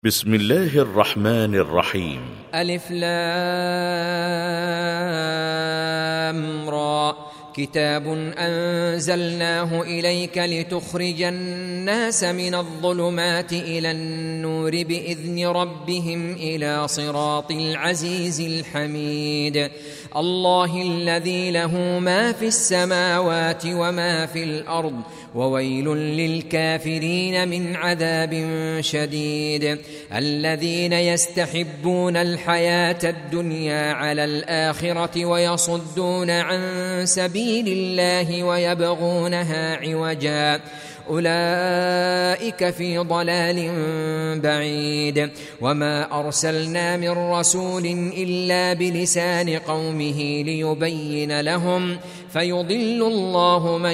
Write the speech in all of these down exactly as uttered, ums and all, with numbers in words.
بسم الله الرحمن الرحيم. ألف لام را كتاب أنزلناه إليك لتخرج الناس من الظلمات إلى النور بإذن ربهم إلى صراط العزيز الحميد الله الذي له ما في السماوات وما في الأرض وويل للكافرين من عذاب شديد الذين يستحبون الحياة الدنيا على الآخرة ويصدون عن سبيل الله ويبغونها عوجا أولئك في ضلال بعيد وما أرسلنا من رسول إلا بلسان قومه ليبين لهم فيضل الله من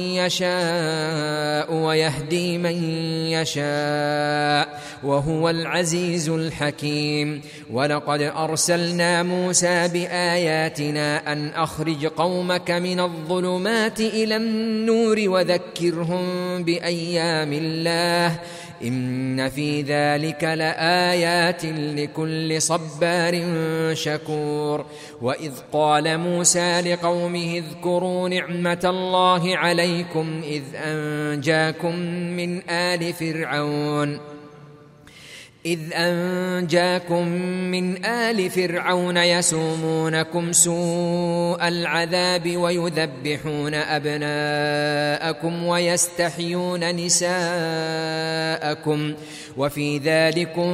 يشاء ويهدي من يشاء وهو العزيز الحكيم ولقد أرسلنا موسى بآياتنا أن أخرج قومك من الظلمات إلى النور وذكرهم بأيام الله إن في ذلك لآيات لكل صبار شكور وإذ قال موسى لقومه اذكروا نعمة الله عليكم إذ أنجاكم من آل فرعون إذ أنجاكم من آل فرعون يسومونكم سوء العذاب ويذبحون أبناءكم ويستحيون نساءكم وفي ذلكم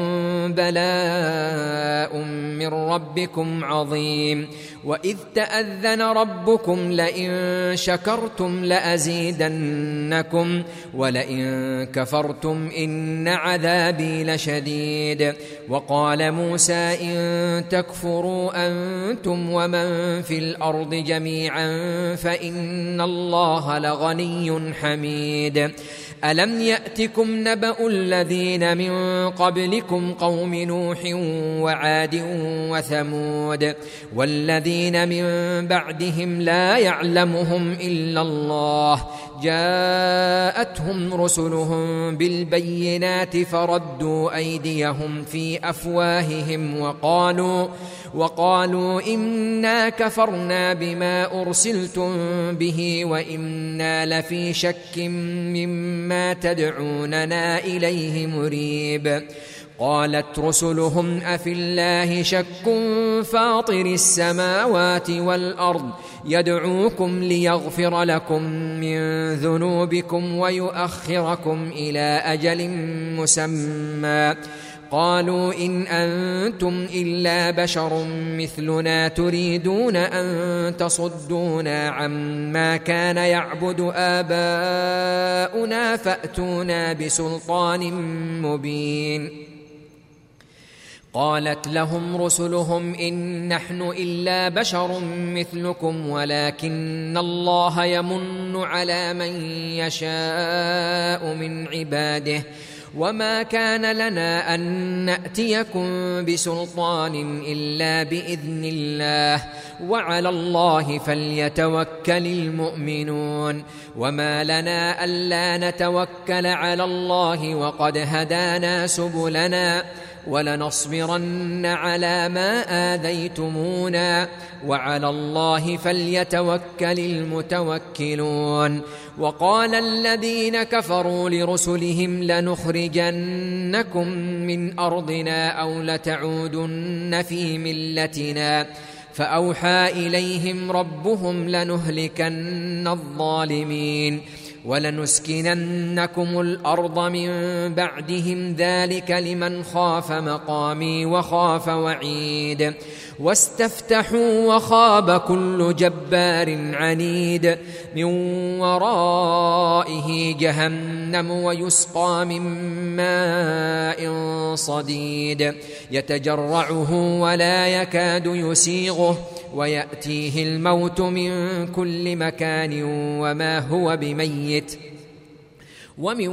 بلاء من ربكم عظيم وإذ تأذن ربكم لئن شكرتم لأزيدنكم ولئن كفرتم إن عذابي لشديد وقال موسى إن تكفروا أنتم ومن في الأرض جميعا فإن الله لغني حميد ألم يأتكم نبأ الذين من قبلكم قوم نوح وعاد وثمود والذين من بعدهم لا يعلمهم إلا الله جاءتهم رسلهم بالبينات فردوا أيديهم في أفواههم وقالوا وقالوا إنا كفرنا بما أرسلتم به وإنا لفي شك مما تدعوننا إليه مريب قالت رسلهم أفي الله شك فاطر السماوات والأرض يدعوكم ليغفر لكم من ذنوبكم ويؤخركم إلى أجل مسمى قالوا إن أنتم إلا بشر مثلنا تريدون أن تصدونا عما كان يعبد آباؤنا فأتونا بسلطان مبين قالت لهم رسلهم إن نحن إلا بشر مثلكم ولكن الله يمن على من يشاء من عباده وما كان لنا أن نأتيكم بسلطان إلا بإذن الله وعلى الله فليتوكل المؤمنون وما لنا ألا نتوكل على الله وقد هدانا سبلنا ولنصبرن على ما آذيتمونا وعلى الله فليتوكل المتوكلون وقال الذين كفروا لرسلهم لنخرجنكم من أرضنا أو لتعودن في ملتنا فأوحى إليهم ربهم لنهلكن الظالمين ولنسكننكم الأرض من بعدهم ذلك لمن خاف مقامي وخاف وعيد واستفتحوا وخاب كل جبار عنيد من ورائه جهنم ويسقى من ماء صديد يتجرعه ولا يكاد يسيغه ويأتيه الموت من كل مكان وما هو بميت ومن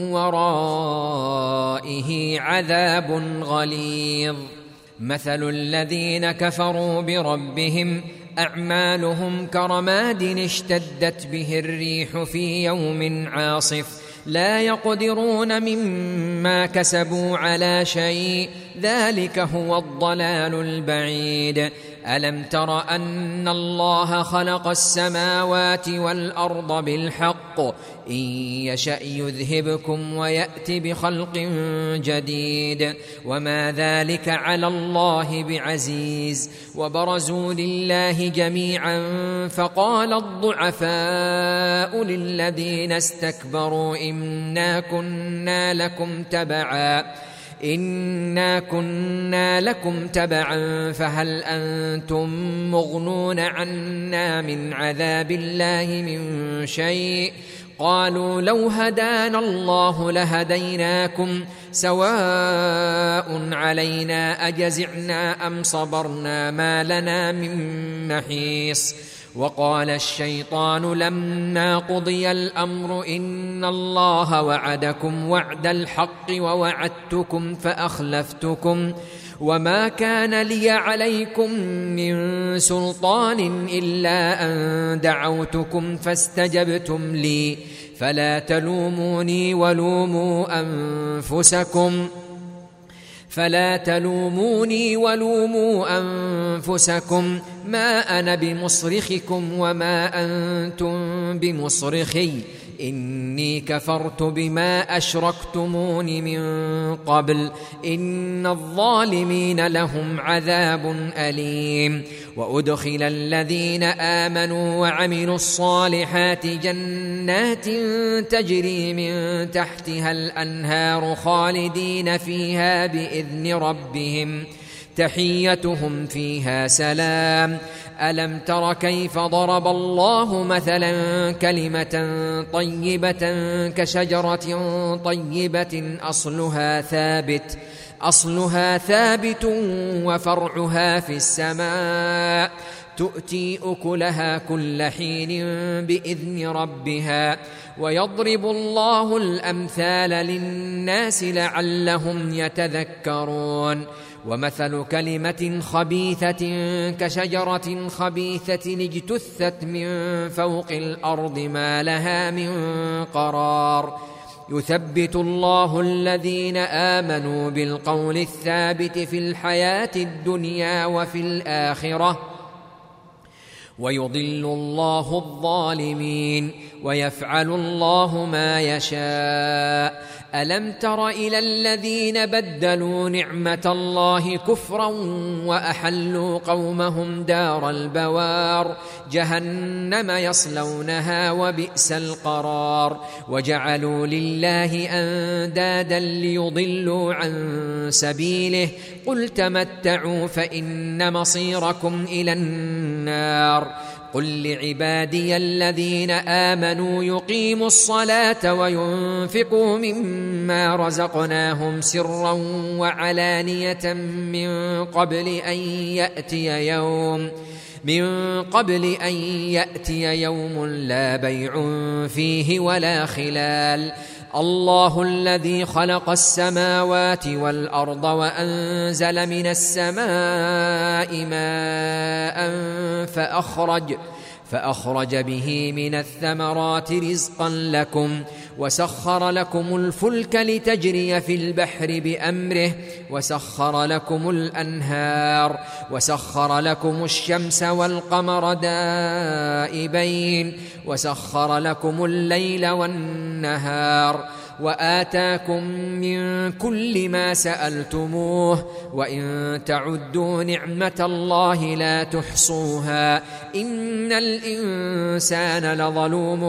ورائه عذاب غليظ مثل الذين كفروا بربهم أعمالهم كرماد اشتدت به الريح في يوم عاصف لا يقدرون مما كسبوا على شيء، ذلك هو الضلال البعيد. ألم تر أن الله خلق السماوات والأرض بالحق، إن يشأ يذهبكم ويأت بخلق جديد، وما ذلك على الله بعزيز. وبرزوا لله جميعا فقال الضعفاء للذين استكبروا إنا كنا لكم تبعا إنا كنا لكم تبعا فهل أنتم مغنون عنا من عذاب الله من شيء؟ قالوا لو هدانا الله لهديناكم سواء علينا أجزعنا أم صبرنا ما لنا من محيص. وقال الشيطان لما قضي الأمر إن الله وعدكم وعد الحق ووعدتكم فأخلفتكم وما كان لي عليكم من سلطان إلا أن دعوتكم فاستجبتم لي فلا تلوموني ولوموا أنفسكم فلا تلوموني ولوموا أنفسكم ما أنا بمصرخكم وما أنتم بمصرخي إني كفرت بما أشركتمون من قبل إن الظالمين لهم عذاب أليم. وأدخل الذين آمنوا وعملوا الصالحات جنات تجري من تحتها الأنهار خالدين فيها بإذن ربهم تحيتهم فيها سلام. ألم تر كيف ضرب الله مثلا كلمة طيبة كشجرة طيبة أصلها ثابت أصلها ثابت وفرعها في السماء تؤتي أكلها كل حين بإذن ربها ويضرب الله الأمثال للناس لعلهم يتذكرون. ومثل كلمة خبيثة كشجرة خبيثة اجتثت من فوق الأرض ما لها من قرار يثبت الله الذين آمنوا بالقول الثابت في الحياة الدنيا وفي الآخرة ويضل الله الظالمين ويفعل الله ما يشاء. ألم تر إلى الذين بدلوا نعمة الله كفرا وأحلوا قومهم دار البوار جهنم يصلونها وبئس القرار وجعلوا لله أندادا ليضلوا عن سبيله قل تمتعوا فإن مصيركم إلى النار. قل لعبادي الذين آمنوا يقيموا الصلاة وينفقوا مما رزقناهم سرا وعلانية من قبل أن يأتي يوم من قبل أن يأتي يوم لا بيع فيه ولا خلال. الله الذي خلق السماوات والأرض وأنزل من السماء ماء فأخرج فأخرج به من الثمرات رزقا لكم وسخر لكم الفلك لتجري في البحر بأمره وسخر لكم الأنهار وسخر لكم الشمس والقمر دائبين وسخر لكم الليل والنهار وآتاكم من كل ما سألتموه وإن تعدوا نعمة الله لا تحصوها إن الإنسان لظلوم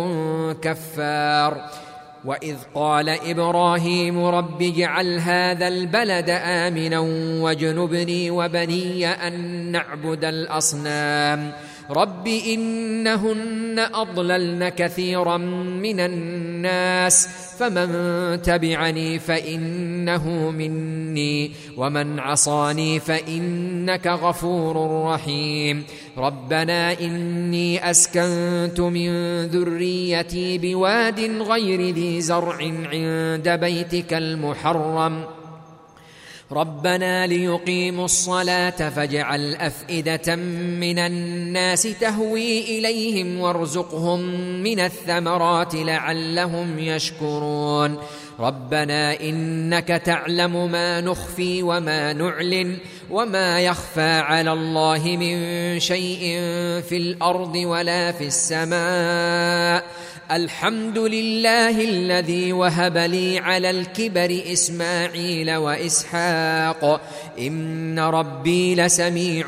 كفار. وإذ قال إبراهيم رب اجعل هذا البلد آمنا واجنبني وبني أن نعبد الأصنام رب إنهن أضللن كثيرا من الناس فمن تبعني فإنه مني ومن عصاني فإنك غفور رحيم. ربنا إني أسكنت من ذريتي بواد غير ذي زرع عند بيتك المحرم ربنا ليقيموا الصلاة فاجعل أفئدة من الناس تهوي إليهم وارزقهم من الثمرات لعلهم يشكرون ربنا إنك تعلم ما نخفي وما نعلن وما يخفى على الله من شيء في الأرض ولا في السماء الحمد لله الذي وهب لي على الكبر إسماعيل وإسحاق إن ربي لسميع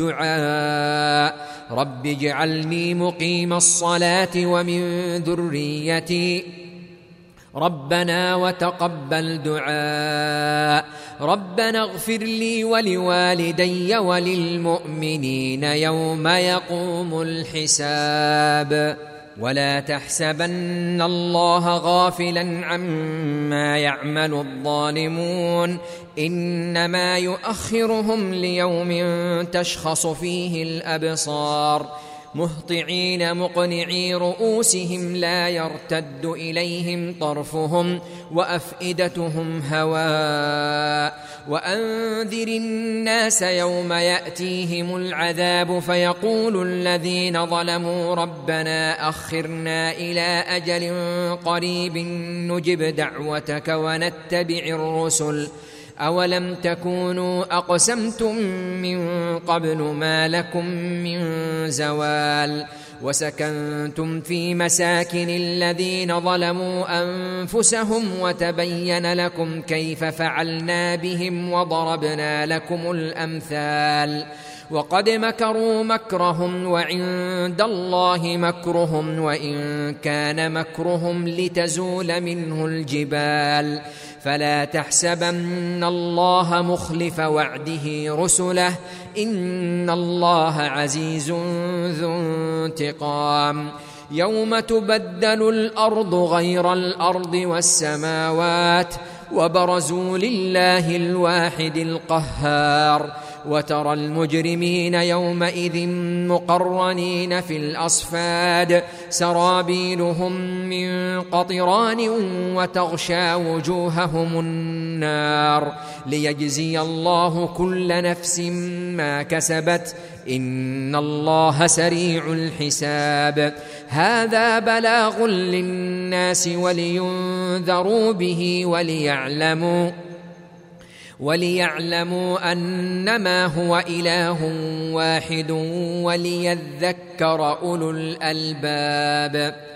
الدعاء رب اجعلني مقيم الصلاة ومن ذريتي ربنا وتقبل دعاء ربنا اغفر لي ولوالدي وللمؤمنين يوم يقوم الحساب ولا تحسبن الله غافلا عما يعمل الظالمون إنما يؤخرهم ليوم تشخص فيه الأبصار مهطعين مقنعي رؤوسهم لا يرتد إليهم طرفهم وأفئدتهم هواء وأنذر الناس يوم يأتيهم العذاب فيقول الذين ظلموا ربنا أخرنا إلى أجل قريب نجب دعوتك ونتبع الرسل أولم تكونوا أقسمتم من قبل ما لكم من زوال وسكنتم في مساكن الذين ظلموا أنفسهم وتبين لكم كيف فعلنا بهم وضربنا لكم الأمثال وقد مكروا مكرهم وعند الله مكرهم وإن كان مكرهم لتزول منه الجبال فلا تحسبن الله مخلف وعده رسله إن الله عزيز ذو انتقام يوم تبدل الأرض غير الأرض والسماوات وبرزوا لله الواحد القهار وترى المجرمين يومئذ مقرنين في الأصفاد سرابيلهم من قطران وتغشى وجوههم النار ليجزي الله كل نفس ما كسبت إن الله سريع الحساب هذا بلاغ للناس ولينذروا به وليعلموا وليعلموا أنما هو إله واحد وليذكر أولو الألباب.